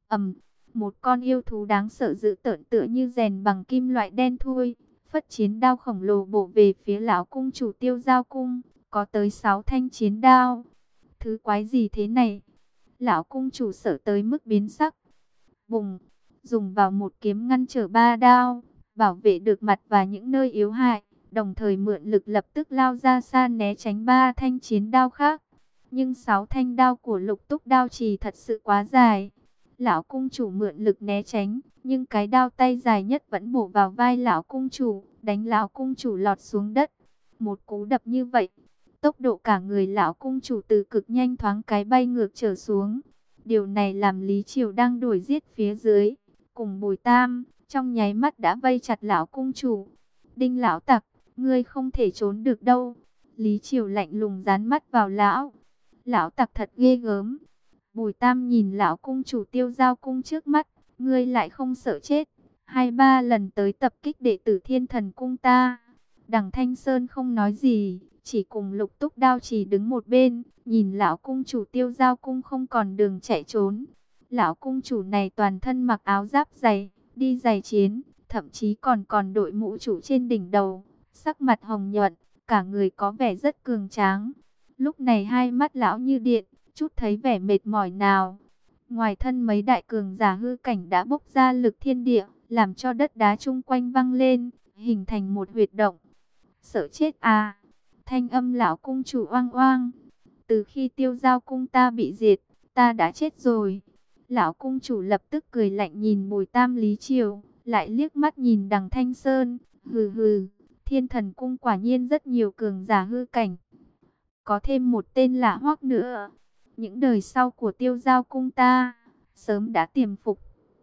ầm, một con yêu thú đáng sợ dữ tợn tựa như rèn bằng kim loại đen thui, phất chiến đao khổng lồ bổ về phía lão cung chủ Tiêu Giao cung, có tới 6 thanh chiến đao. Thứ quái gì thế này? Lão cung chủ sợ tới mức biến sắc. Bùng, dùng vào một kiếm ngăn trở 3 đao, bảo vệ được mặt và những nơi yếu hại, đồng thời mượn lực lập tức lao ra xa né tránh 3 thanh chiến đao khác. Nhưng 6 thanh đao của Lục Túc đao trì thật sự quá dài. Lão cung chủ mượn lực né tránh, nhưng cái đao tay dài nhất vẫn bổ vào vai lão cung chủ, đánh lão cung chủ lọt xuống đất. Một cú đập như vậy, tốc độ cả người lão cung chủ từ cực nhanh thoáng cái bay ngược trở xuống. Điều này làm Lý Triều đang đuổi giết phía dưới, cùng Bùi Tam, trong nháy mắt đã vây chặt lão cung chủ. Đinh lão tặc, ngươi không thể trốn được đâu. Lý Triều lạnh lùng dán mắt vào lão. Lão tặc thật ghê gớm. Bùi Tam nhìn lão cung chủ Tiêu Giao cung trước mắt, ngươi lại không sợ chết. 2-3 lần tới tập kích đệ tử Thiên Thần cung ta. Đằng Thanh Sơn không nói gì, chỉ cùng Lục Túc đao chỉ đứng một bên, nhìn lão cung chủ Tiêu Giao cung không còn đường chạy trốn. Lão cung chủ này toàn thân mặc áo giáp dày, đi giày chiến, thậm chí còn đội mũ chủ trên đỉnh đầu, sắc mặt hồng nhuận, cả người có vẻ rất cường tráng. Lúc này hai mắt lão như điện, chút thấy vẻ mệt mỏi nào. Ngoài thân mấy đại cường giả hư cảnh đã bốc ra lực thiên địa, làm cho đất đá chung quanh văng lên, hình thành một huyệt động. Sợ chết à? Thanh âm lão cung chủ oang oang. Từ khi Tiêu Giao cung ta bị diệt, ta đã chết rồi. Lão cung chủ lập tức cười lạnh nhìn Bùi Tam Lý Triều, lại liếc mắt nhìn đằng Thanh Sơn. Hừ hừ, Thiên Thần cung quả nhiên rất nhiều cường giả hư cảnh. Có thêm một tên lạ hoắc nữa. Những đời sau của Tiêu Giao cung ta sớm đã tiềm phục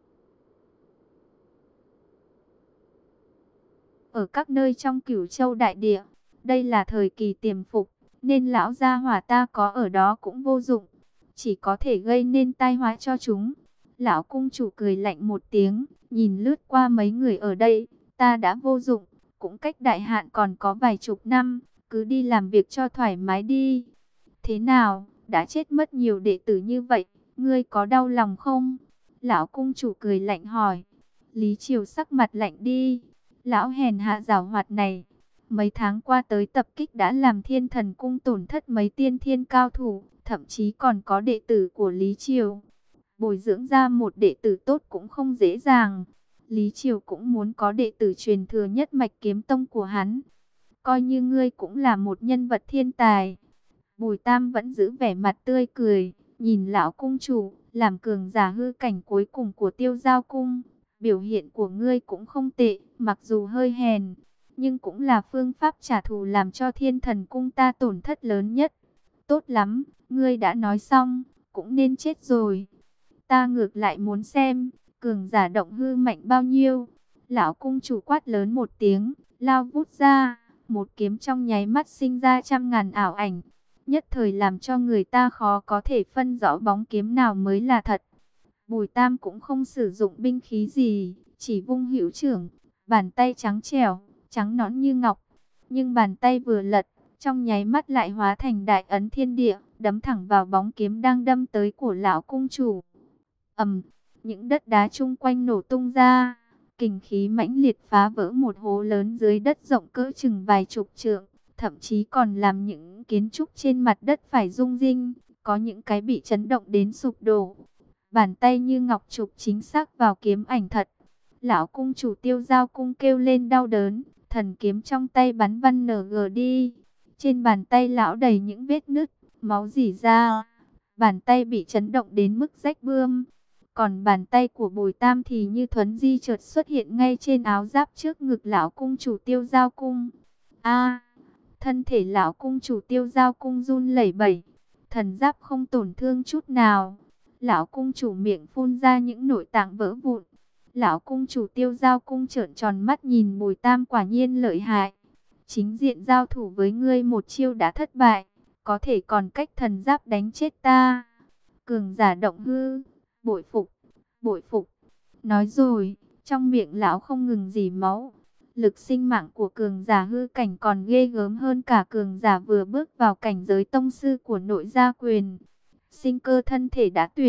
ở các nơi trong Cửu Châu đại địa. Đây là thời kỳ tiềm phục, nên lão gia hỏa ta có ở đó cũng vô dụng, chỉ có thể gây nên tai họa cho chúng. Lão cung chủ cười lạnh một tiếng, nhìn lướt qua mấy người ở đây, ta đã vô dụng, cũng cách đại hạn còn có vài chục năm, cứ đi làm việc cho thoải mái đi. Thế nào, đã chết mất nhiều đệ tử như vậy, ngươi có đau lòng không? Lão cung chủ cười lạnh hỏi. Lý Triều sắc mặt lạnh đi. Lão hèn hạ giảo hoạt này, mấy tháng qua tới tập kích đã làm Thiên Thần cung tổn thất mấy tiên thiên cao thủ, thậm chí còn có đệ tử của Lý Triều. Bồi dưỡng ra một đệ tử tốt cũng không dễ dàng. Lý Triều cũng muốn có đệ tử truyền thừa nhất mạch kiếm tông của hắn. Coi như ngươi cũng là một nhân vật thiên tài. Bùi Tam vẫn giữ vẻ mặt tươi cười, nhìn lão cung chủ, làm cường giả hư cảnh cuối cùng của Tiêu Giao cung. Biểu hiện của ngươi cũng không tệ, mặc dù hơi hèn, nhưng cũng là phương pháp trả thù làm cho Thiên Thần cung ta tổn thất lớn nhất. Tốt lắm, ngươi đã nói xong, cũng nên chết rồi. Ta ngược lại muốn xem, cường giả động hư mạnh bao nhiêu. Lão cung chủ quát lớn một tiếng, lao vút ra, một kiếm trong nháy mắt sinh ra trăm ngàn ảo ảnh, nhất thời làm cho người ta khó có thể phân rõ bóng kiếm nào mới là thật. Bùi Tam cũng không sử dụng binh khí gì, chỉ vung hữu trưởng, bàn tay trắng trẻo, trắng nõn như ngọc. Nhưng bàn tay vừa lật, trong nháy mắt lại hóa thành đại ấn thiên địa, đấm thẳng vào bóng kiếm đang đâm tới của lão cung chủ. Ầm, những đất đá chung quanh nổ tung ra, kình khí mãnh liệt phá vỡ một hố lớn dưới đất rộng cỡ chừng vài chục trượng, thậm chí còn làm những kiến trúc trên mặt đất phải rung rinh, có những cái bị chấn động đến sụp đổ. Bàn tay như ngọc chụp chính xác vào kiếm ảnh thật. Lão cung chủ Tiêu Giao cung kêu lên đau đớn, thần kiếm trong tay bắn văn NG đi. Trên bàn tay lão đầy những vết nứt, máu rỉ ra. Bàn tay bị chấn động đến mức rách bươm. Còn bàn tay của Bùi Tam thì như thuấn di chợt xuất hiện ngay trên áo giáp trước ngực lão cung chủ Tiêu Giao cung. A, thân thể lão cung chủ Tiêu Giao cung run lẩy bẩy, thần giáp không tổn thương chút nào. Lão cung chủ miệng phun ra những nội tạng vỡ vụn. Lão cung chủ Tiêu Giao cung trợn tròn mắt nhìn Bùi Tam, quả nhiên lợi hại. Chính diện giao thủ với ngươi một chiêu đã thất bại, có thể còn cách thần giáp đánh chết ta. Cường giả động hư, bội phục, bội phục. Nói rồi, trong miệng lão không ngừng rỉ máu. Lực sinh mạng của cường giả hư cảnh còn ghê gớm hơn cả cường giả vừa bước vào cảnh giới tông sư của nội gia quyền. Sinh cơ thân thể đã tuyệt,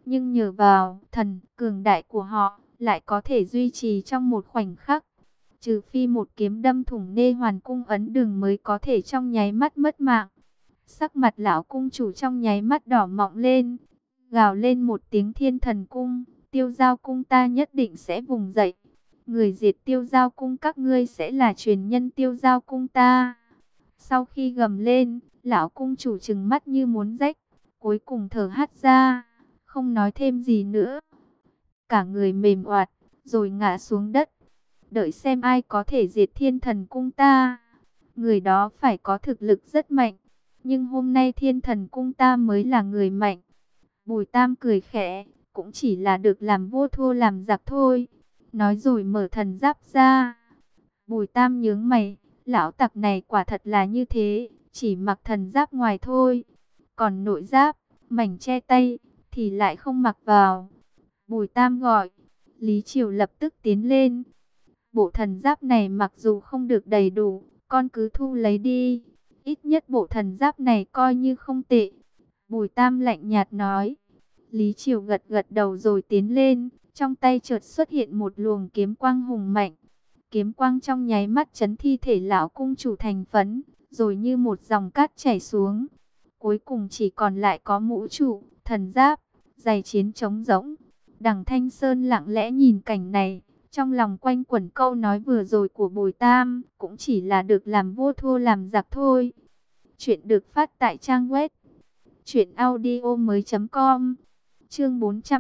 nhưng nhờ vào thần cường đại của họ, lại có thể duy trì trong một khoảnh khắc. Trừ phi một kiếm đâm thủng nê hoàn cung ấn đường mới có thể trong nháy mắt mất mạng. Sắc mặt lão cung chủ trong nháy mắt đỏ mọng lên, gào lên một tiếng Thiên Thần Cung, Tiêu Giao Cung ta nhất định sẽ vùng dậy. Người diệt Tiêu Giao Cung các ngươi sẽ là truyền nhân Tiêu Giao Cung ta. Sau khi gầm lên, lão cung chủ trừng mắt như muốn rách, cuối cùng thở hắt ra, không nói thêm gì nữa. Cả người mềm oạt, rồi ngã xuống đất. Đợi xem ai có thể diệt Thiên Thần Cung ta. Người đó phải có thực lực rất mạnh. Nhưng hôm nay Thiên Thần Cung ta mới là người mạnh. Bùi Tam cười khẽ, cũng chỉ là được làm vua thua làm giặc thôi. Nói rồi mở thần giáp ra. Bùi Tam nhướng mày, lão tặc này quả thật là như thế, chỉ mặc thần giáp ngoài thôi. Còn nội giáp, mảnh che tay, thì lại không mặc vào. Bùi Tam gọi, Lý Triều lập tức tiến lên. Bộ thần giáp này mặc dù không được đầy đủ, con cứ thu lấy đi. Ít nhất bộ thần giáp này coi như không tệ. Bùi Tam lạnh nhạt nói. Lý Triều gật gật đầu rồi tiến lên. Trong tay chợt xuất hiện một luồng kiếm quang hùng mạnh. Kiếm quang trong nháy mắt chấn thi thể lão cung chủ thành phấn. Rồi như một dòng cát chảy xuống. Cuối cùng chỉ còn lại có mũ trụ, thần giáp, giày chiến trống rỗng. Đằng Thanh Sơn lặng lẽ nhìn cảnh này. Trong lòng quanh quẩn câu nói vừa rồi của Bùi Tam, cũng chỉ là được làm vua thua làm giặc thôi. Chuyện được phát tại trang web truyệnaudiomoi.com. Chương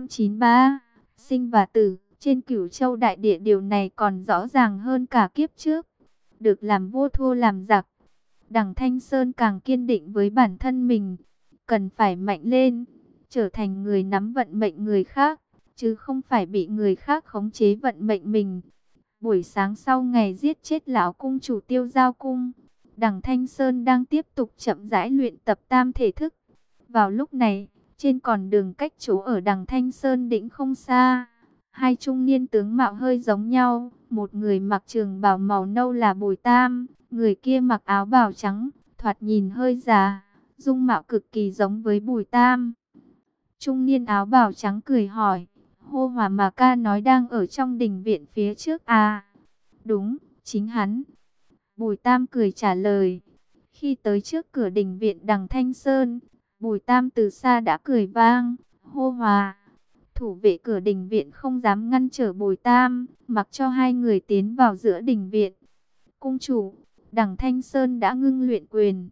493, sinh và tử. Trên Cửu Châu đại địa điều này còn rõ ràng hơn cả kiếp trước. Được làm vua thua làm giặc. Đằng Thanh Sơn càng kiên định với bản thân mình, cần phải mạnh lên, trở thành người nắm vận mệnh người khác, chứ không phải bị người khác khống chế vận mệnh mình. Buổi sáng sau ngày giết chết lão cung chủ Tiêu Giao Cung, Đằng Thanh Sơn đang tiếp tục chậm rãi luyện tập tam thể thức. Vào lúc này, trên con đường cách chỗ ở Đằng Thanh Sơn đỉnh không xa, hai trung niên tướng mạo hơi giống nhau, một người mặc trường bào màu nâu là Bùi Tam, người kia mặc áo bào trắng, thoạt nhìn hơi già, dung mạo cực kỳ giống với Bùi Tam. Trung niên áo bào trắng cười hỏi, Hô Hòa mà ca nói đang ở trong đình viện phía trước à? Đúng, chính hắn. Bùi Tam cười trả lời. Khi tới trước cửa đình viện Đằng Thanh Sơn, Bùi Tam từ xa đã cười vang, Hô Hòa. Thủ vệ cửa đình viện không dám ngăn trở Bùi Tam, mặc cho hai người tiến vào giữa đình viện. Cung chủ, Đằng Thanh Sơn đã ngưng luyện quyền.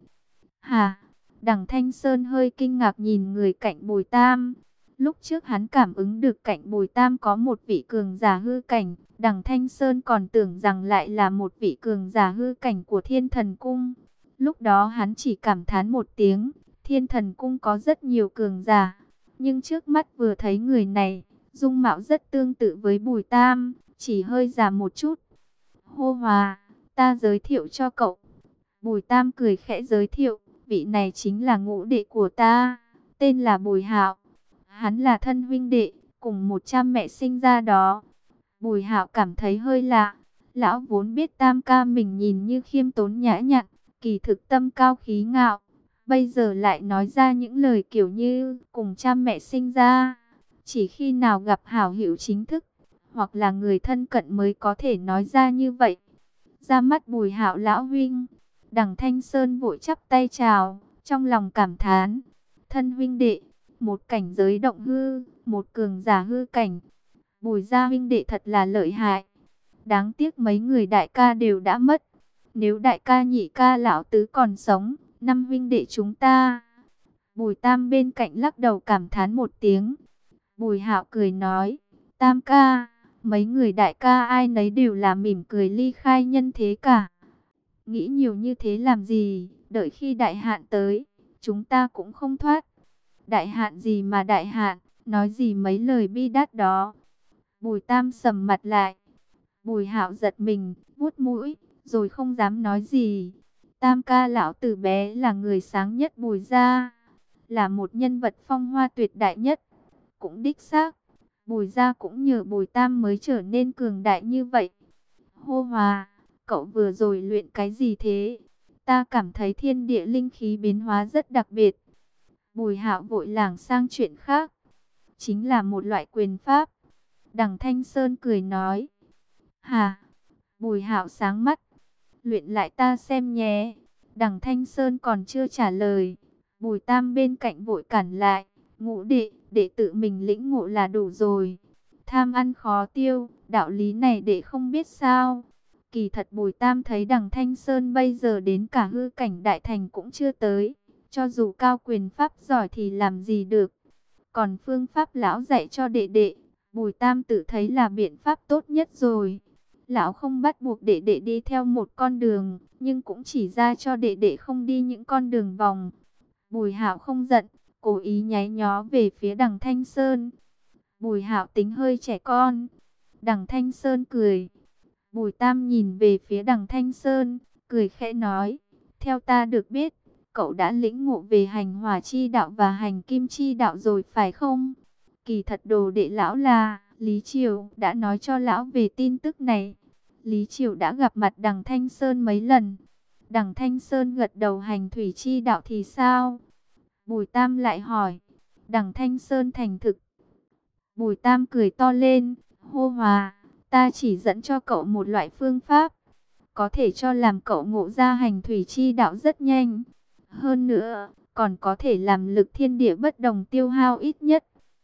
Hả? Đằng Thanh Sơn hơi kinh ngạc nhìn người cạnh Bùi Tam. Lúc trước hắn cảm ứng được cạnh Bùi Tam có một vị cường giả hư cảnh. Đằng Thanh Sơn còn tưởng rằng lại là một vị cường giả hư cảnh của Thiên Thần Cung. Lúc đó hắn chỉ cảm thán một tiếng, Thiên Thần Cung có rất nhiều cường giả. Nhưng trước mắt vừa thấy người này, dung mạo rất tương tự với Bùi Tam, chỉ hơi già một chút. Hô Hòa, ta giới thiệu cho cậu. Bùi Tam cười khẽ giới thiệu, vị này chính là ngũ đệ của ta, tên là Bùi Hạo. Hắn là thân huynh đệ, cùng một cha mẹ sinh ra đó. Bùi Hạo cảm thấy hơi lạ. Lão vốn biết Tam ca mình nhìn như khiêm tốn nhã nhặn, kỳ thực tâm cao khí ngạo. Bây giờ lại nói ra những lời kiểu như cùng cha mẹ sinh ra. Chỉ khi nào gặp hảo hữu chính thức, hoặc là người thân cận mới có thể nói ra như vậy. Ra mắt Bùi Hạo lão huynh, Đằng Thanh Sơn vội chắp tay chào, trong lòng cảm thán. Thân huynh đệ, một cảnh giới động hư, một cường giả hư cảnh. Bùi gia huynh đệ thật là lợi hại. Đáng tiếc mấy người đại ca đều đã mất. Nếu đại ca nhị ca lão tứ còn sống, năm huynh đệ chúng ta. Bùi Tam bên cạnh lắc đầu cảm thán một tiếng. Bùi Hạo cười nói, Tam ca, mấy người đại ca ai nấy đều là mỉm cười ly khai nhân thế cả. Nghĩ nhiều như thế làm gì, đợi khi đại hạn tới, chúng ta cũng không thoát. Đại hạn gì mà đại hạn, nói gì mấy lời bi đát đó. Bùi Tam sầm mặt lại. Bùi Hạo giật mình, vuốt mũi, rồi không dám nói gì. Tam ca lão từ bé là người sáng nhất Bùi gia, là một nhân vật phong hoa tuyệt đại nhất. Cũng đích xác, Bùi gia cũng nhờ Bùi Tam mới trở nên cường đại như vậy. Hô Hòa, cậu vừa rồi luyện cái gì thế? Ta cảm thấy thiên địa linh khí biến hóa rất đặc biệt. Bùi Hạo vội lảng sang chuyện khác. chính là một loại quyền pháp. Đằng Thanh Sơn cười nói. Hà, Bùi Hạo sáng mắt. Luyện lại ta xem nhé. Đằng Thanh Sơn còn chưa trả lời. Bùi Tam bên cạnh vội cản lại. Ngũ đệ, đệ tự mình lĩnh ngộ là đủ rồi. Tham ăn khó tiêu, đạo lý này đệ không biết sao. Kỳ thật Bùi Tam thấy đằng Thanh Sơn bây giờ đến cả hư cảnh đại thành cũng chưa tới. Cho dù cao quyền pháp giỏi thì làm gì được. Còn phương pháp lão dạy cho đệ đệ, Bùi Tam tự thấy là biện pháp tốt nhất rồi. Lão không bắt buộc đệ đệ đi theo một con đường, nhưng cũng chỉ ra cho đệ đệ không đi những con đường vòng. Bùi Hạo không giận, cố ý nháy nhó về phía đằng Thanh Sơn. Bùi Hạo tính hơi trẻ con. Đằng Thanh Sơn cười. Bùi Tam nhìn về phía đằng Thanh Sơn, cười khẽ nói. Theo ta được biết, cậu đã lĩnh ngộ về hành hỏa chi đạo và hành kim chi đạo rồi phải không? Kỳ thật đồ đệ lão là Lý Triều đã nói cho lão về tin tức này. Lý Triều đã gặp mặt đằng Thanh Sơn mấy lần. Đằng Thanh Sơn gật đầu. Hành thủy chi đạo thì sao? Bùi Tam lại hỏi. Đằng Thanh Sơn thành thực. Bùi Tam cười to lên. Hô Hòa, ta chỉ dẫn cho cậu một loại phương pháp, có thể cho làm cậu ngộ ra hành thủy chi đạo rất nhanh. Hơn nữa, còn có thể làm lực thiên địa bất đồng tiêu hao ít nhất.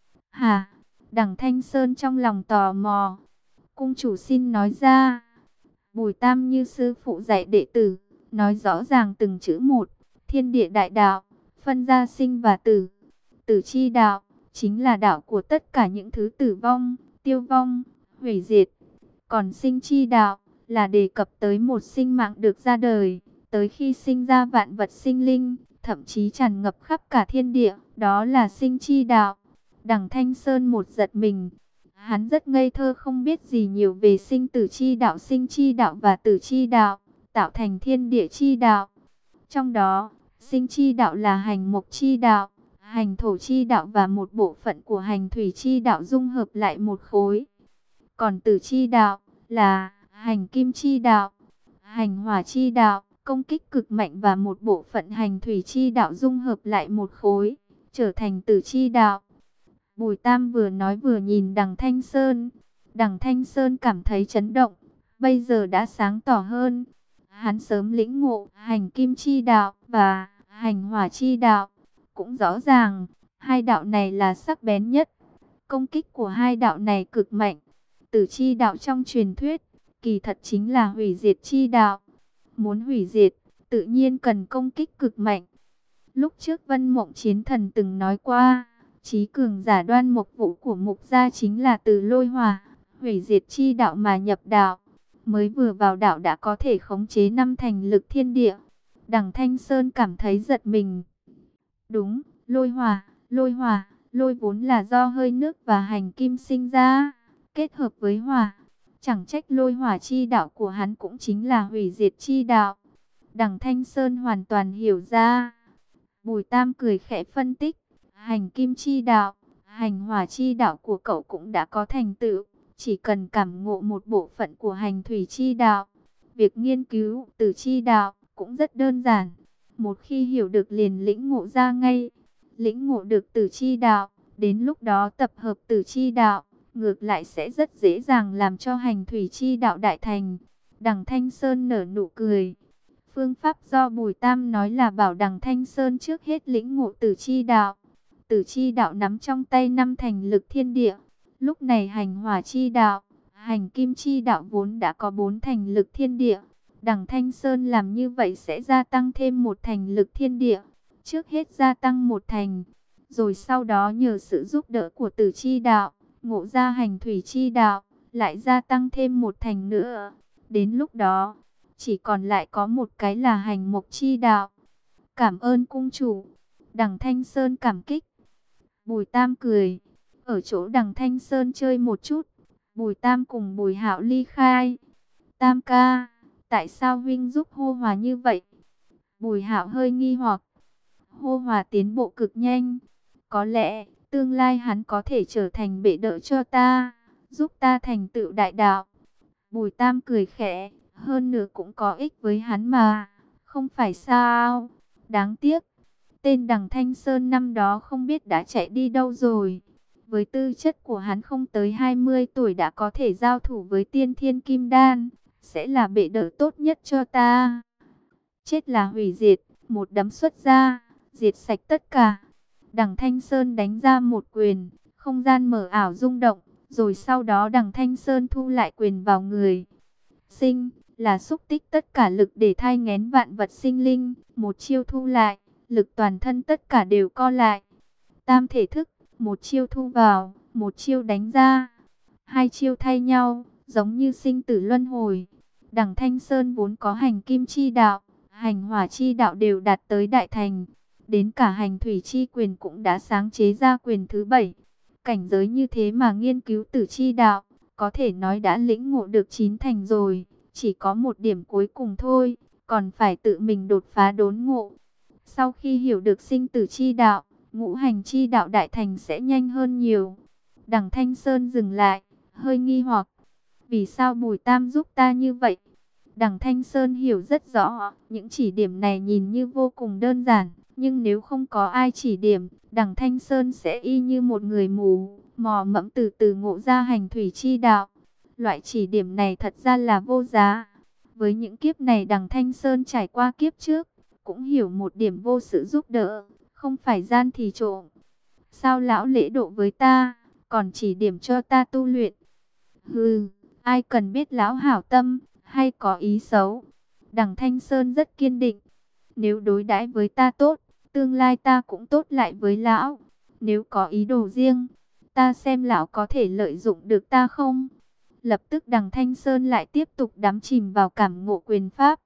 Hả? Đằng Thanh Sơn trong lòng tò mò. Cung chủ xin nói ra. Bùi Tam như sư phụ dạy đệ tử, nói rõ ràng từng chữ một. Thiên địa đại đạo, phân ra sinh và tử. Tử chi đạo, chính là đạo của tất cả những thứ tử vong, tiêu vong, hủy diệt. Còn sinh chi đạo, là đề cập tới một sinh mạng được ra đời, tới khi sinh ra vạn vật sinh linh, thậm chí tràn ngập khắp cả thiên địa, đó là sinh chi đạo. Đằng Thanh Sơn một giật mình, hắn rất ngây thơ không biết gì nhiều về sinh tử chi đạo, sinh chi đạo và tử chi đạo, tạo thành thiên địa chi đạo. Trong đó, sinh chi đạo là hành mộc chi đạo, hành thổ chi đạo và một bộ phận của hành thủy chi đạo dung hợp lại một khối. Còn tử chi đạo là hành kim chi đạo, hành hỏa chi đạo, công kích cực mạnh và một bộ phận hành thủy chi đạo dung hợp lại một khối, trở thành tử chi đạo. Bùi Tam vừa nói vừa nhìn đằng Thanh Sơn. Đằng Thanh Sơn cảm thấy chấn động, bây giờ đã sáng tỏ hơn. Hắn sớm lĩnh ngộ hành kim chi đạo và hành hỏa chi đạo, cũng rõ ràng hai đạo này là sắc bén nhất. Công kích của hai đạo này cực mạnh. Tử chi đạo trong truyền thuyết, kỳ thật chính là hủy diệt chi đạo. Muốn hủy diệt, tự nhiên cần công kích cực mạnh. Lúc trước Vân Mộng Chiến Thần từng nói qua, chí cường giả Đoan Mộc Vũ của Mục gia chính là từ lôi hỏa, hủy diệt chi đạo mà nhập đạo. Mới vừa vào đạo đã có thể khống chế năm thành lực thiên địa. Đằng Thanh Sơn cảm thấy giật mình. Đúng, lôi hỏa, lôi vốn là do hơi nước và hành kim sinh ra, kết hợp với hỏa. Chẳng trách lôi hỏa chi đạo của hắn cũng chính là hủy diệt chi đạo. Đằng Thanh Sơn hoàn toàn hiểu ra. Bùi Tam cười khẽ phân tích. Hành kim chi đạo, hành hỏa chi đạo của cậu cũng đã có thành tựu. Chỉ cần cảm ngộ một bộ phận của hành thủy chi đạo. Việc nghiên cứu tử chi đạo cũng rất đơn giản. Một khi hiểu được liền lĩnh ngộ ra ngay. Lĩnh ngộ được tử chi đạo, đến lúc đó tập hợp tử chi đạo, ngược lại sẽ rất dễ dàng làm cho hành thủy chi đạo đại thành. Đằng Thanh Sơn nở nụ cười. Phương pháp do Bùi Tam nói là bảo đằng Thanh Sơn trước hết lĩnh ngộ tử chi đạo. Tử chi đạo nắm trong tay năm thành lực thiên địa. Lúc này hành hỏa chi đạo, hành kim chi đạo vốn đã có 4 thành lực thiên địa. Đằng Thanh Sơn làm như vậy sẽ gia tăng thêm một thành lực thiên địa. Trước hết gia tăng một thành, rồi sau đó nhờ sự giúp đỡ của tử chi đạo, ngộ ra hành thủy chi đạo, lại gia tăng thêm một thành nữa. Đến lúc đó, chỉ còn lại có một cái là hành mộc chi đạo. Cảm ơn cung chủ. Đằng Thanh Sơn cảm kích. Bùi Tam cười. Ở chỗ đằng Thanh Sơn chơi một chút, Bùi Tam cùng Bùi Hạo ly khai. Tam ca, tại sao huynh giúp Hô Hòa như vậy? Bùi Hạo hơi nghi hoặc. Hô Hòa tiến bộ cực nhanh. Có lẽ, tương lai hắn có thể trở thành bệ đỡ cho ta, giúp ta thành tựu đại đạo. Bùi Tam cười khẽ, hơn nữa cũng có ích với hắn mà, không phải sao? Đáng tiếc, tên đằng Thanh Sơn năm đó không biết đã chạy đi đâu rồi. Với tư chất của hắn không tới 20 tuổi đã có thể giao thủ với tiên thiên kim đan, sẽ là bệ đỡ tốt nhất cho ta. Chết là hủy diệt, một đấm xuất ra, diệt sạch tất cả. Đằng Thanh Sơn đánh ra một quyền, không gian mở ảo rung động, rồi sau đó Đằng Thanh Sơn thu lại quyền vào người. Sinh là xúc tích tất cả lực để thai nghén vạn vật sinh linh, một chiêu thu lại, lực toàn thân tất cả đều co lại. Tam thể thức, một chiêu thu vào, một chiêu đánh ra. Hai chiêu thay nhau, giống như sinh tử luân hồi. Đằng Thanh Sơn vốn có hành kim chi đạo, hành hỏa chi đạo đều đạt tới đại thành. Đến cả hành thủy chi quyền cũng đã sáng chế ra quyền thứ 7. Cảnh giới như thế mà nghiên cứu tử chi đạo, có thể nói đã lĩnh ngộ được 9 thành rồi. Chỉ có một điểm cuối cùng thôi, còn phải tự mình đột phá đốn ngộ. Sau khi hiểu được sinh tử chi đạo, ngũ hành chi đạo đại thành sẽ nhanh hơn nhiều. Đằng Thanh Sơn dừng lại, hơi nghi hoặc. Vì sao Bùi Tam giúp ta như vậy? Đằng Thanh Sơn hiểu rất rõ, những chỉ điểm này nhìn như vô cùng đơn giản. Nhưng nếu không có ai chỉ điểm, đằng Thanh Sơn sẽ y như một người mù, mò mẫm từ từ ngộ ra hành thủy chi đạo. Loại chỉ điểm này thật ra là vô giá. Với những kiếp này đằng Thanh Sơn trải qua kiếp trước, cũng hiểu một điểm vô sự giúp đỡ, không phải gian thì trộm. Sao lão lễ độ với ta, còn chỉ điểm cho ta tu luyện? Hừ, ai cần biết lão hảo tâm, hay có ý xấu. Đằng Thanh Sơn rất kiên định. Nếu đối đãi với ta tốt, tương lai ta cũng tốt lại với lão. Nếu có ý đồ riêng, ta xem lão có thể lợi dụng được ta không? Lập tức đằng Thanh Sơn lại tiếp tục đắm chìm vào cảm ngộ quyền pháp.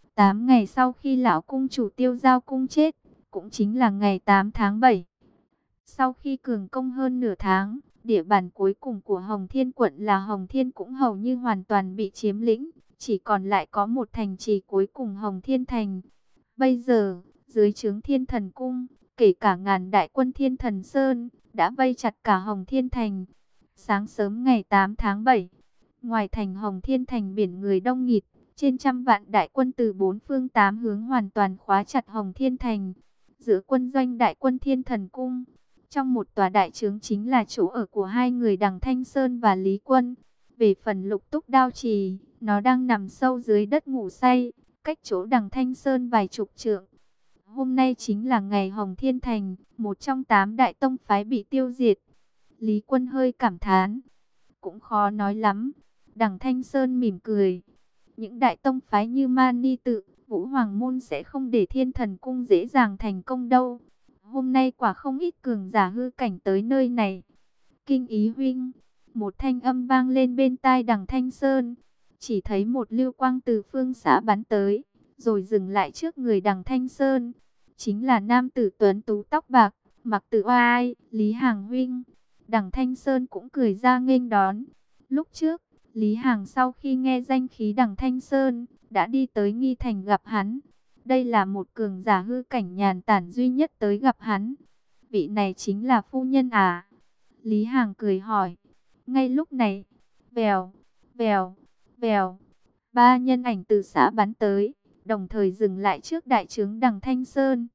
8 ngày sau khi lão cung chủ Tiêu Giao cung chết, cũng chính là ngày 8 tháng 7. Sau khi cường công hơn nửa tháng, địa bàn cuối cùng của Hồng Thiên quận là Hồng Thiên cũng hầu như hoàn toàn bị chiếm lĩnh, chỉ còn lại có một thành trì cuối cùng Hồng Thiên thành. Bây giờ, dưới trướng Thiên Thần cung, kể cả ngàn đại quân Thiên Thần Sơn, đã vây chặt cả Hồng Thiên thành. Sáng sớm ngày 8 tháng 7, ngoài thành Hồng Thiên thành biển người đông nghịt, trên trăm vạn đại quân từ bốn phương tám hướng hoàn toàn khóa chặt Hồng Thiên thành. Giữa quân doanh đại quân Thiên Thần cung, trong một tòa đại trướng chính là chỗ ở của hai người Đằng Thanh Sơn và Lý Quân. Về phần Lục Túc Đao Trì, nó đang nằm sâu dưới đất ngủ say, cách chỗ Đằng Thanh Sơn vài chục trượng. Hôm nay chính là ngày Hồng Thiên thành, một trong 8 đại tông phái bị tiêu diệt. Lý Quân hơi cảm thán, cũng khó nói lắm. Đằng Thanh Sơn mỉm cười. Những đại tông phái như Mani Tự, Vũ Hoàng Môn sẽ không để Thiên Thần Cung dễ dàng thành công đâu. Hôm nay quả không ít cường giả hư cảnh tới nơi này. Kinh Ý huynh, một thanh âm vang lên bên tai Đằng Thanh Sơn. Chỉ thấy một lưu quang từ phương xã bắn tới, rồi dừng lại trước người Đằng Thanh Sơn. Chính là nam tử tuấn tú tóc bạc, mặc tử oai, Lý Hàng huynh. Đằng Thanh Sơn cũng cười ra nghênh đón. Lúc trước, Lý Hàng sau khi nghe danh khí Đằng Thanh Sơn, đã đi tới Nghi Thành gặp hắn. Đây là một cường giả hư cảnh nhàn tản duy nhất tới gặp hắn. Vị này chính là phu nhân à? Lý Hàng cười hỏi. Ngay lúc này, vèo, vèo, vèo, 3 nhân ảnh từ xã bắn tới, đồng thời dừng lại trước đại trướng Đằng Thanh Sơn.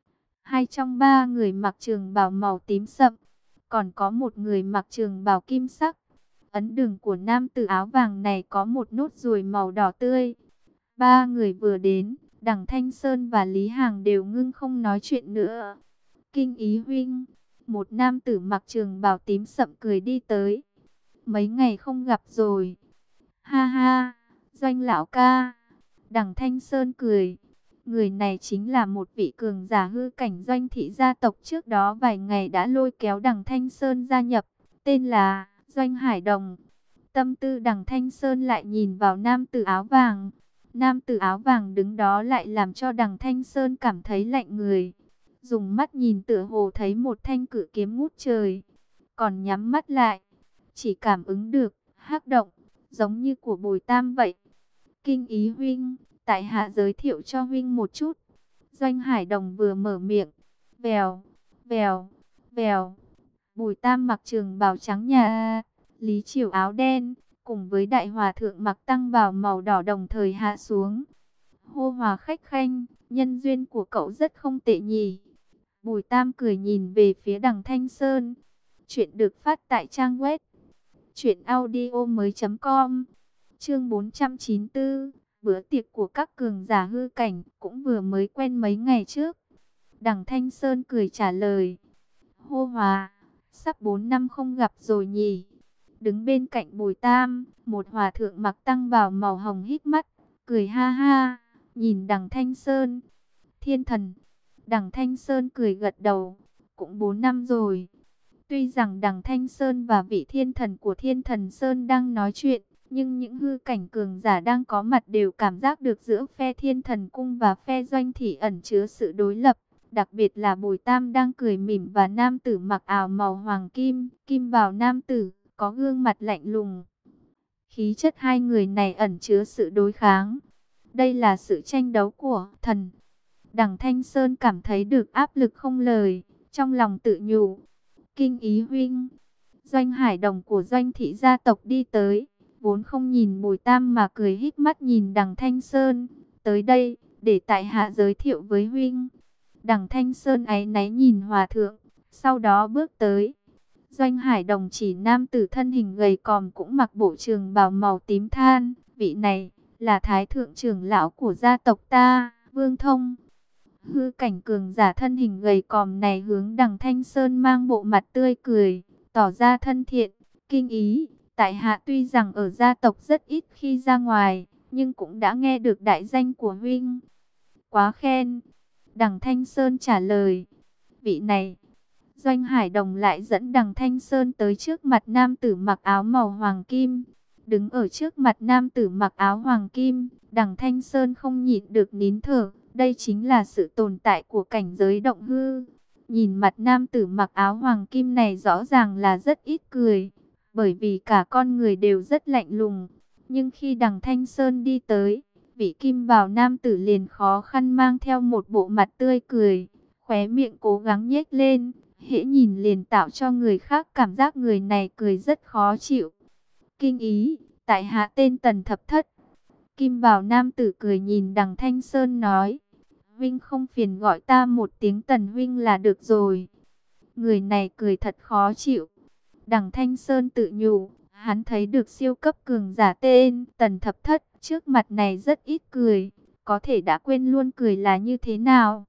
Hai trong 3 người mặc trường bào màu tím sậm, còn có một người mặc trường bào kim sắc. Ấn đường của nam tử áo vàng này có một nốt ruồi màu đỏ tươi. 3 người vừa đến, Đằng Thanh Sơn và Lý Hàng đều ngưng không nói chuyện nữa. Kinh Ý huynh, một nam tử mặc trường bào tím sậm cười đi tới. Mấy ngày không gặp rồi. Ha ha, Doanh lão ca. Đằng Thanh Sơn cười. Người này chính là một vị cường giả hư cảnh Doanh thị gia tộc trước đó vài ngày đã lôi kéo Đằng Thanh Sơn gia nhập. Tên là Doanh Hải Đồng. Tâm tư Đằng Thanh Sơn lại nhìn vào nam tử áo vàng. Nam tử áo vàng đứng đó lại làm cho Đằng Thanh Sơn cảm thấy lạnh người. Dùng mắt nhìn tựa hồ thấy một thanh cự kiếm ngút trời. Còn nhắm mắt lại, chỉ cảm ứng được hắc động, giống như của Bồi Tam vậy. Kinh Ý huynh, tại hạ giới thiệu cho huynh một chút. Doanh Hải Đồng vừa mở miệng, vèo, vèo, vèo. Bùi Tam mặc trường bào trắng nhà, Lý Triều áo đen, cùng với đại hòa thượng mặc tăng bào màu đỏ đồng thời hạ xuống. Hô hòa khách khanh, nhân duyên của cậu rất không tệ nhỉ. Bùi Tam cười nhìn về phía Đằng Thanh Sơn. Chuyện được phát tại trang web truyệnaudiomoi.com. Chương 494, bữa tiệc của các cường giả hư cảnh cũng vừa mới quen mấy ngày trước. Đằng Thanh Sơn cười trả lời. Hô Hòa, sắp 4 năm không gặp rồi nhỉ. Đứng bên cạnh Bùi Tam, một hòa thượng mặc tăng bào màu hồng híp mắt, cười ha ha, nhìn Đằng Thanh Sơn. Thiên thần. Đằng Thanh Sơn cười gật đầu, cũng 4 năm rồi. Tuy rằng Đằng Thanh Sơn và vị thiên thần của Thiên Thần Sơn đang nói chuyện, nhưng những hư cảnh cường giả đang có mặt đều cảm giác được giữa phe Thiên Thần Cung và phe Doanh Thị ẩn chứa sự đối lập. Đặc biệt là Bùi Tam đang cười mỉm và nam tử mặc áo màu hoàng kim, kim bào nam tử, có gương mặt lạnh lùng. Khí chất hai người này ẩn chứa sự đối kháng. Đây là sự tranh đấu của thần. Đằng Thanh Sơn cảm thấy được áp lực không lời, trong lòng tự nhủ. Kinh Ý huynh. Doanh Hải Đồng của Doanh Thị gia tộc đi tới, vốn không nhìn Bùi Tam mà cười híp mắt nhìn Đằng Thanh Sơn. Tới đây, để tại hạ giới thiệu với huynh. Đằng Thanh Sơn áy náy nhìn hòa thượng, sau đó bước tới. Doanh Hải Đồng chỉ nam tử thân hình gầy còm cũng mặc bộ trường bào màu tím than. Vị này là thái thượng trưởng lão của gia tộc ta, Vương Thông. Hư cảnh cường giả thân hình gầy còm này hướng Đằng Thanh Sơn mang bộ mặt tươi cười, tỏ ra thân thiện. Kinh Ý, tại hạ tuy rằng ở gia tộc rất ít khi ra ngoài, nhưng cũng đã nghe được đại danh của huynh. Quá khen. Đằng Thanh Sơn trả lời. Vị này. Doanh Hải Đồng lại dẫn Đằng Thanh Sơn tới trước mặt nam tử mặc áo màu hoàng kim. Đứng ở trước mặt nam tử mặc áo hoàng kim, Đằng Thanh Sơn không nhịn được nín thở. Đây chính là sự tồn tại của cảnh giới động hư. Nhìn mặt nam tử mặc áo hoàng kim này rõ ràng là rất ít cười, bởi vì cả con người đều rất lạnh lùng. Nhưng khi Đằng Thanh Sơn đi tới, vị kim bào nam tử liền khó khăn mang theo một bộ mặt tươi cười, khóe miệng cố gắng nhếch lên, hễ nhìn liền tạo cho người khác cảm giác người này cười rất khó chịu. Kinh Ý, tại hạ tên Tần Thập Thất. Kim bào nam tử cười nhìn Đằng Thanh Sơn nói. Huynh không phiền gọi ta một tiếng Tần huynh là được rồi. Người này cười thật khó chịu. Đằng Thanh Sơn tự nhủ, hắn thấy được siêu cấp cường giả tên Tần Thập Thất trước mặt này rất ít cười, có thể đã quên luôn cười là như thế nào.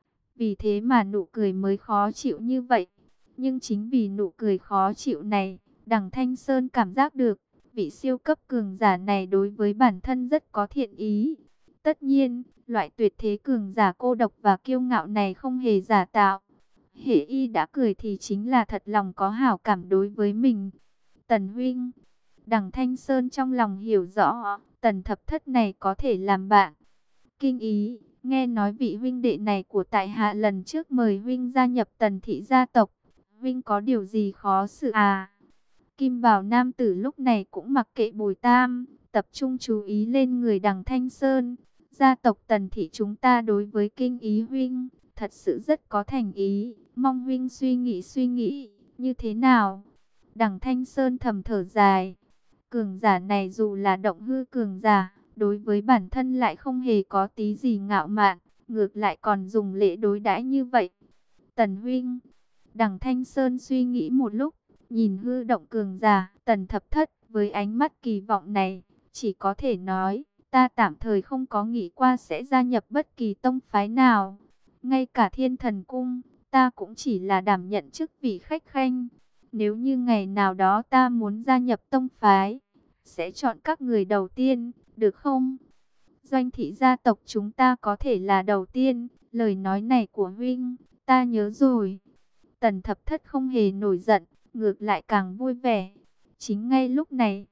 Vì thế mà nụ cười mới khó chịu như vậy. Nhưng chính vì nụ cười khó chịu này, Đằng Thanh Sơn cảm giác được vị siêu cấp cường giả này đối với bản thân rất có thiện ý. Tất nhiên, loại tuyệt thế cường giả cô độc và kiêu ngạo này không hề giả tạo. Hễ y đã cười thì chính là thật lòng có hảo cảm đối với mình. Tần huynh. Đằng Thanh Sơn trong lòng hiểu rõ, Tần Thập Thất này có thể làm bạn. Kinh Ý, nghe nói vị huynh đệ này của tại hạ lần trước mời huynh gia nhập Tần thị gia tộc. Huynh có điều gì khó xử à? Kim bào nam tử lúc này cũng mặc kệ Bùi Tam, tập trung chú ý lên người Đằng Thanh Sơn. Gia tộc Tần thị chúng ta đối với Kinh Ý huynh thật sự rất có thành ý, mong huynh suy nghĩ như thế nào? Đằng Thanh Sơn thầm thở dài. Cường giả này dù là động hư cường giả, đối với bản thân lại không hề có tí gì ngạo mạn, ngược lại còn dùng lễ đối đãi như vậy. Tần huynh. Đằng Thanh Sơn suy nghĩ một lúc, nhìn hư động cường giả Tần Thập Thất với ánh mắt kỳ vọng này, chỉ có thể nói, ta tạm thời không có nghĩ qua sẽ gia nhập bất kỳ tông phái nào. Ngay cả Thiên Thần Cung, ta cũng chỉ là đảm nhận chức vị khách khanh. Nếu như ngày nào đó ta muốn gia nhập tông phái, sẽ chọn các người đầu tiên, được không? Doanh thị gia tộc chúng ta có thể là đầu tiên, lời nói này của huynh, ta nhớ rồi. Tần Thập Thất không hề nổi giận, ngược lại càng vui vẻ. Chính ngay lúc này,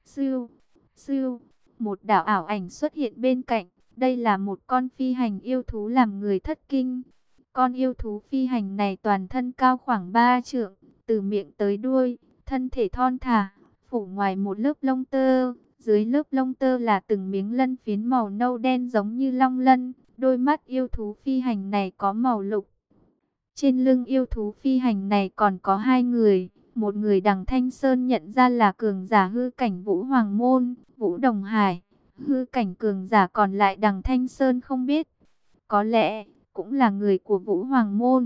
sưu, một đạo ảo ảnh xuất hiện bên cạnh. Đây là một con phi hành yêu thú làm người thất kinh. Con yêu thú phi hành này toàn thân cao khoảng 3 trượng, từ miệng tới đuôi, thân thể thon thả, phủ ngoài một lớp lông tơ. Dưới lớp lông tơ là từng miếng lân phiến màu nâu đen giống như long lân. Đôi mắt yêu thú phi hành này có màu lục. Trên lưng yêu thú phi hành này còn có 2 người. Một người Đằng Thanh Sơn nhận ra là cường giả hư cảnh Vũ Hoàng Môn, Vũ Đồng Hải. Hư cảnh cường giả còn lại Đằng Thanh Sơn không biết. Có lẽ cũng là người của Vũ Hoàng Môn.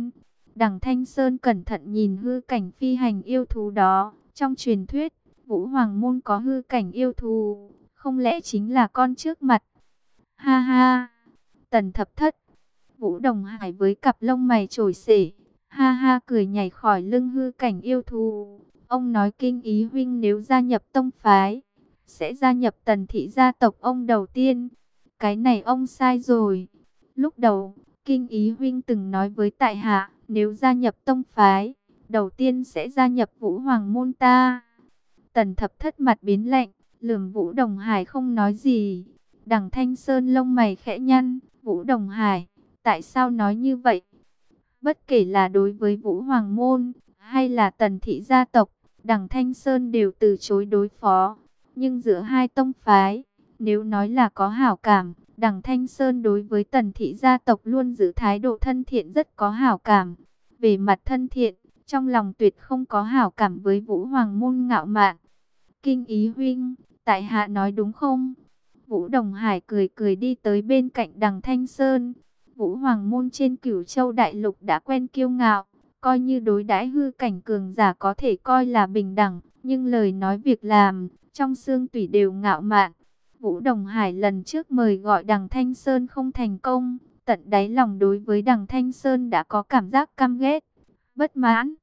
Đằng Thanh Sơn cẩn thận nhìn hư cảnh phi hành yêu thú đó. Trong truyền thuyết, Vũ Hoàng Môn có hư cảnh yêu thú, không lẽ chính là con trước mặt? Ha ha, Tần Thập Thất, Vũ Đồng Hải với cặp lông mày chổi xể, ha ha cười nhảy khỏi lưng hư cảnh yêu thú. Ông nói Kinh Ý huynh nếu gia nhập tông phái, sẽ gia nhập Tần thị gia tộc ông đầu tiên. Cái này ông sai rồi. Lúc đầu, Kinh Ý huynh từng nói với tại hạ, nếu gia nhập tông phái, đầu tiên sẽ gia nhập Vũ Hoàng Môn ta. Tần Thập Thất mặt biến lạnh, lườm Vũ Đồng Hải không nói gì. Đằng Thanh Sơn lông mày khẽ nhăn, Vũ Đồng Hải, tại sao nói như vậy? Bất kể là đối với Vũ Hoàng Môn, hay là Tần thị gia tộc, đằng Thanh Sơn đều từ chối đối phó. Nhưng giữa hai tông phái, nếu nói là có hảo cảm, đằng Thanh Sơn đối với Tần thị gia tộc luôn giữ thái độ thân thiện, rất có hảo cảm. Về mặt thân thiện, trong lòng tuyệt không có hảo cảm với Vũ Hoàng Môn ngạo mạn. Kinh Ý huynh, tại hạ nói đúng không? Vũ Đồng Hải cười cười đi tới bên cạnh đằng Thanh Sơn. Vũ Hoàng Môn trên Cửu Châu Đại Lục đã quen kiêu ngạo, coi như đối đãi hư cảnh cường giả có thể coi là bình đẳng, nhưng lời nói việc làm, trong xương tủy đều ngạo mạn. Vũ Đồng Hải lần trước mời gọi đằng Thanh Sơn không thành công, tận đáy lòng đối với đằng Thanh Sơn đã có cảm giác căm ghét, bất mãn.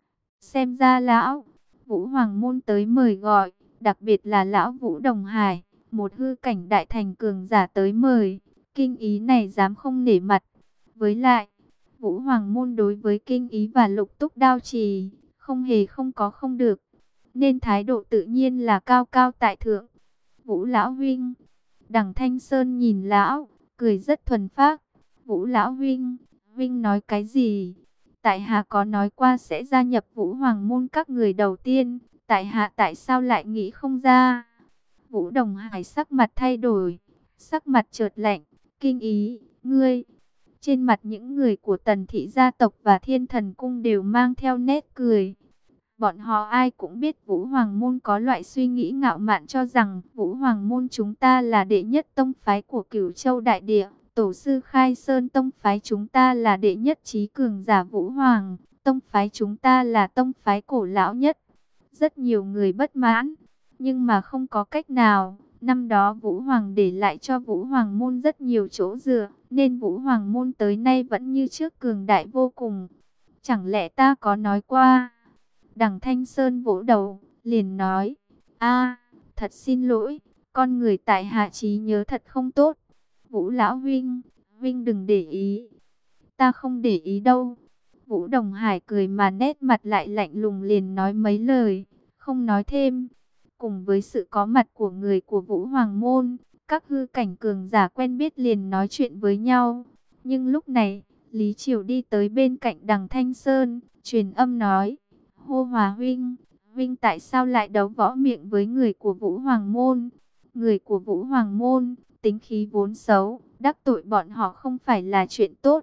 Xem ra lão Vũ Hoàng Môn tới mời gọi, đặc biệt là lão Vũ Đồng Hải, một hư cảnh đại thành cường giả tới mời, Kinh Ý này dám không nể mặt. Với lại, Vũ Hoàng Môn đối với Kinh Ý và Lục Túc Đao Trì, không hề không được, nên thái độ tự nhiên là cao cao tại thượng. Vũ lão huynh, đằng Thanh Sơn nhìn lão, cười rất thuần phác. Vũ lão huynh, huynh nói cái gì? Tại hạ có nói qua sẽ gia nhập Vũ Hoàng Môn các người đầu tiên, tại hạ tại sao lại nghĩ không ra? Vũ Đồng Hải sắc mặt thay đổi, sắc mặt chợt lạnh. Kinh Ý, ngươi. Trên mặt những người của Tần thị gia tộc và Thiên Thần cung đều mang theo nét cười. Bọn họ ai cũng biết Vũ Hoàng Môn có loại suy nghĩ ngạo mạn, cho rằng Vũ Hoàng Môn chúng ta là đệ nhất tông phái của Cửu Châu Đại Địa. Tổ sư Khai Sơn tông phái chúng ta là đệ nhất trí cường giả Vũ Hoàng. Tông phái chúng ta là tông phái cổ lão nhất. Rất nhiều người bất mãn, nhưng mà không có cách nào. Năm đó Vũ Hoàng để lại cho Vũ Hoàng Môn rất nhiều chỗ dựa, nên Vũ Hoàng Môn tới nay vẫn như trước cường đại vô cùng. Chẳng lẽ ta có nói qua? Đằng Thanh Sơn vỗ đầu, liền nói, thật xin lỗi, con người tại hạ trí nhớ thật không tốt. Vũ lão huynh, huynh đừng để ý. Ta không để ý đâu. Vũ Đồng Hải cười mà nét mặt lại lạnh lùng, liền nói mấy lời, không nói thêm. Cùng với sự có mặt của người của Vũ Hoàng Môn, các hư cảnh cường giả quen biết liền nói chuyện với nhau. Nhưng lúc này, Lý Triều đi tới bên cạnh đằng Thanh Sơn, truyền âm nói, hô Hòa huynh, huynh tại sao lại đấu võ miệng với người của Vũ Hoàng Môn? Người của Vũ Hoàng Môn, tính khí vốn xấu, đắc tội bọn họ không phải là chuyện tốt.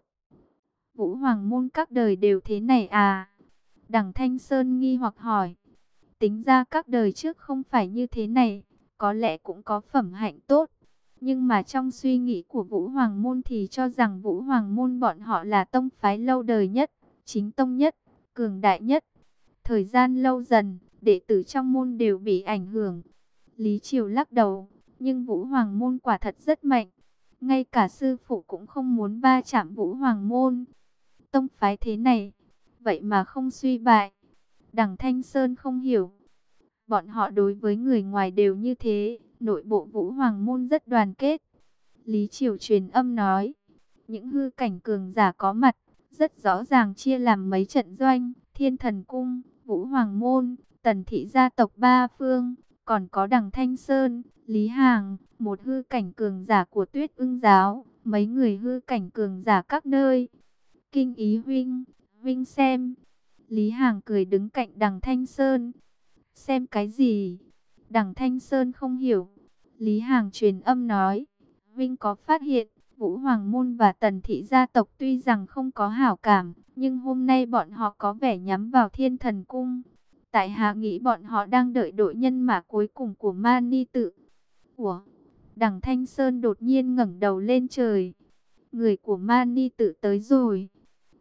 Vũ Hoàng Môn các đời đều thế này à? Đằng Thanh Sơn nghi hoặc hỏi. Tính ra các đời trước không phải như thế này, có lẽ cũng có phẩm hạnh tốt. Nhưng mà trong suy nghĩ của Vũ Hoàng Môn thì cho rằng Vũ Hoàng Môn bọn họ là tông phái lâu đời nhất, chính tông nhất, cường đại nhất. Thời gian lâu dần, đệ tử trong môn đều bị ảnh hưởng. Lý Triều lắc đầu, nhưng Vũ Hoàng Môn quả thật rất mạnh. Ngay cả sư phụ cũng không muốn va chạm Vũ Hoàng Môn. Tông phái thế này, vậy mà không suy bại. Đằng Thanh Sơn không hiểu. Bọn họ đối với người ngoài đều như thế, nội bộ Vũ Hoàng Môn rất đoàn kết. Lý Triều truyền âm nói, những hư cảnh cường giả có mặt, rất rõ ràng chia làm mấy trận doanh, Thiên Thần Cung, Vũ Hoàng Môn, Tần thị gia tộc ba phương, còn có đằng Thanh Sơn, Lý Hàng, một hư cảnh cường giả của Tuyết Ưng giáo, mấy người hư cảnh cường giả các nơi. Kinh Ý huynh, huynh xem. Lý Hàng cười đứng cạnh đằng Thanh Sơn. Xem cái gì? Đằng Thanh Sơn không hiểu. Lý Hàng truyền âm nói, huynh có phát hiện, Vũ Hoàng Môn và Tần thị gia tộc tuy rằng không có hảo cảm, nhưng hôm nay bọn họ có vẻ nhắm vào Thiên Thần Cung. Tại hạ nghĩ bọn họ đang đợi đội nhân mã cuối cùng của Mani Tự. Ủa? Đằng Thanh Sơn đột nhiên ngẩng đầu lên trời. Người của Mani Tự tới rồi.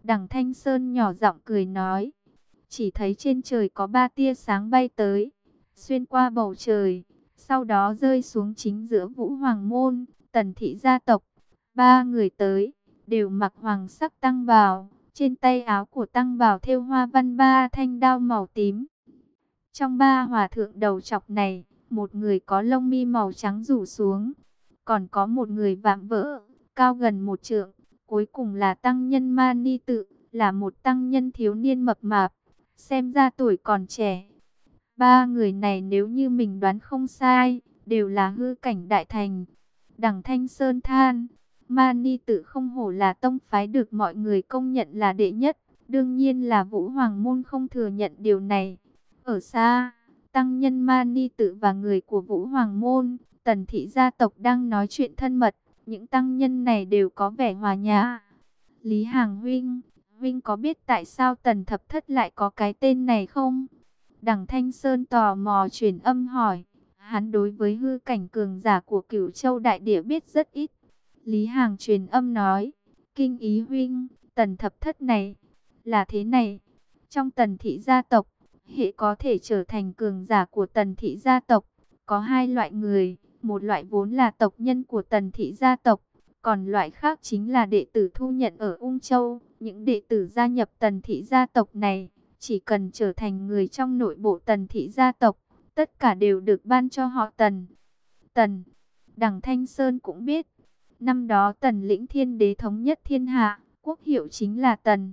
Đằng Thanh Sơn nhỏ giọng cười nói. Chỉ thấy trên trời có 3 tia sáng bay tới, xuyên qua bầu trời, sau đó rơi xuống chính giữa Vũ Hoàng môn, Tần thị gia tộc. 3 người tới, đều mặc hoàng sắc tăng bào, trên tay áo của tăng bào thêu hoa văn 3 thanh đao màu tím. Trong 3 hòa thượng đầu trọc này, một người có lông mi màu trắng rủ xuống, còn có một người vạm vỡ, cao gần 1 trượng, cuối cùng là tăng nhân Mani Tự, là một tăng nhân thiếu niên mập mạp, xem ra tuổi còn trẻ. 3 người này nếu như mình đoán không sai, đều là hư cảnh đại thành. Đằng Thanh Sơn than, Mani Tự không hổ là tông phái được mọi người công nhận là đệ nhất, đương nhiên là Vũ Hoàng môn không thừa nhận điều này. Ở xa, tăng nhân Mani Tự và người của Vũ Hoàng môn, Tần thị gia tộc đang nói chuyện thân mật, những tăng nhân này đều có vẻ hòa nhã. Lý Hàng huynh, huynh có biết tại sao Tần Thập Thất lại có cái tên này không? Đằng Thanh Sơn tò mò truyền âm hỏi. Hắn đối với hư cảnh cường giả của Cửu Châu Đại Địa biết rất ít. Lý Hàng truyền âm nói. Kinh ý huynh, Tần Thập Thất này là thế này. Trong Tần thị gia tộc, hệ có thể trở thành cường giả của Tần thị gia tộc, có 2 loại người. Một loại vốn là tộc nhân của Tần thị gia tộc, còn loại khác chính là đệ tử thu nhận ở Ung Châu. Những đệ tử gia nhập Tần thị gia tộc này, chỉ cần trở thành người trong nội bộ Tần thị gia tộc, tất cả đều được ban cho họ Tần. Tần, đằng Thanh Sơn cũng biết, năm đó Tần lĩnh thiên đế thống nhất thiên hạ, quốc hiệu chính là Tần.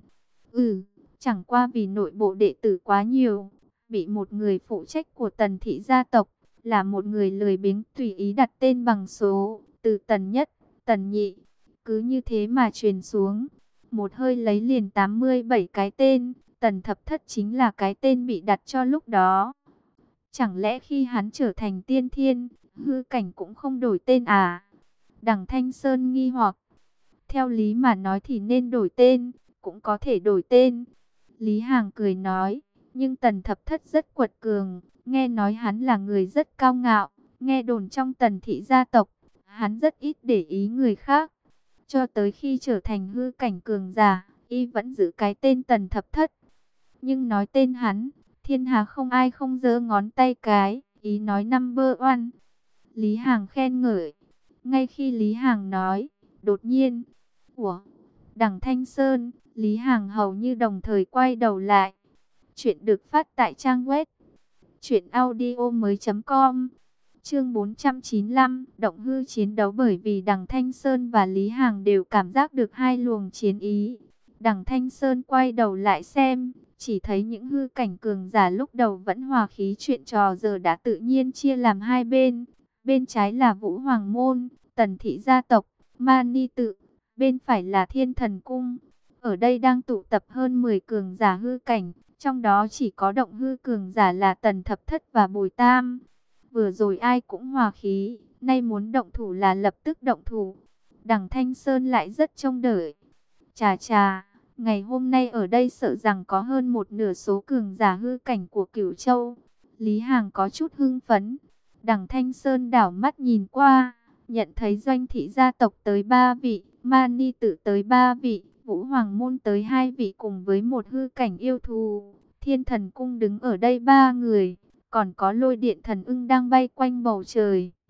Chẳng qua vì nội bộ đệ tử quá nhiều, bị một người phụ trách của Tần thị gia tộc, là một người lười biếng tùy ý đặt tên bằng số, từ Tần nhất, Tần nhị, cứ như thế mà truyền xuống. Một hơi lấy liền 87 cái tên, Tần Thập Thất chính là cái tên bị đặt cho lúc đó. Chẳng lẽ khi hắn trở thành tiên thiên, hư cảnh cũng không đổi tên à? Đằng Thanh Sơn nghi hoặc. Theo lý mà nói thì nên đổi tên, cũng có thể đổi tên. Lý Hàng cười nói, nhưng Tần Thập Thất rất quật cường, nghe nói hắn là người rất cao ngạo, nghe đồn trong Tần thị gia tộc, hắn rất ít để ý người khác. Cho tới khi trở thành hư cảnh cường giả, y vẫn giữ cái tên Tần Thập Thất. Nhưng nói tên hắn, thiên hạ không ai không giơ ngón tay cái, ý nói number one. Lý Hàng khen ngợi. Ngay khi Lý Hàng nói, đột nhiên, ủa, đằng Thanh Sơn, Lý Hàng hầu như đồng thời quay đầu lại. Chuyện được phát tại trang web truyệnaudiomoi.com. Chương 495, động hư chiến đấu. Bởi vì đằng Thanh Sơn và Lý Hàng đều cảm giác được 2 luồng chiến ý. Đằng Thanh Sơn quay đầu lại xem, chỉ thấy những hư cảnh cường giả lúc đầu vẫn hòa khí chuyện trò giờ đã tự nhiên chia làm 2 bên. Bên trái là Vũ Hoàng môn, Tần thị gia tộc, Mani Tự, bên phải là Thiên Thần cung. Ở đây đang tụ tập hơn 10 cường giả hư cảnh, trong đó chỉ có động hư cường giả là Tần Thập Thất và Bùi Tam. Vừa rồi ai cũng hòa khí, nay muốn động thủ là lập tức động thủ. Đằng Thanh Sơn lại rất trông đợi. Chà chà, ngày hôm nay ở đây sợ rằng có hơn 1/2 số cường giả hư cảnh của Cửu Châu. Lý Hàng có chút hưng phấn. Đằng Thanh Sơn đảo mắt nhìn qua, nhận thấy Doanh thị gia tộc tới 3 vị, Mani Tự tới 3 vị, Vũ Hoàng môn tới 2 vị cùng với một hư cảnh yêu thù. Thiên Thần cung đứng ở đây 3 người, còn có Lôi Điện Thần Ưng đang bay quanh bầu trời.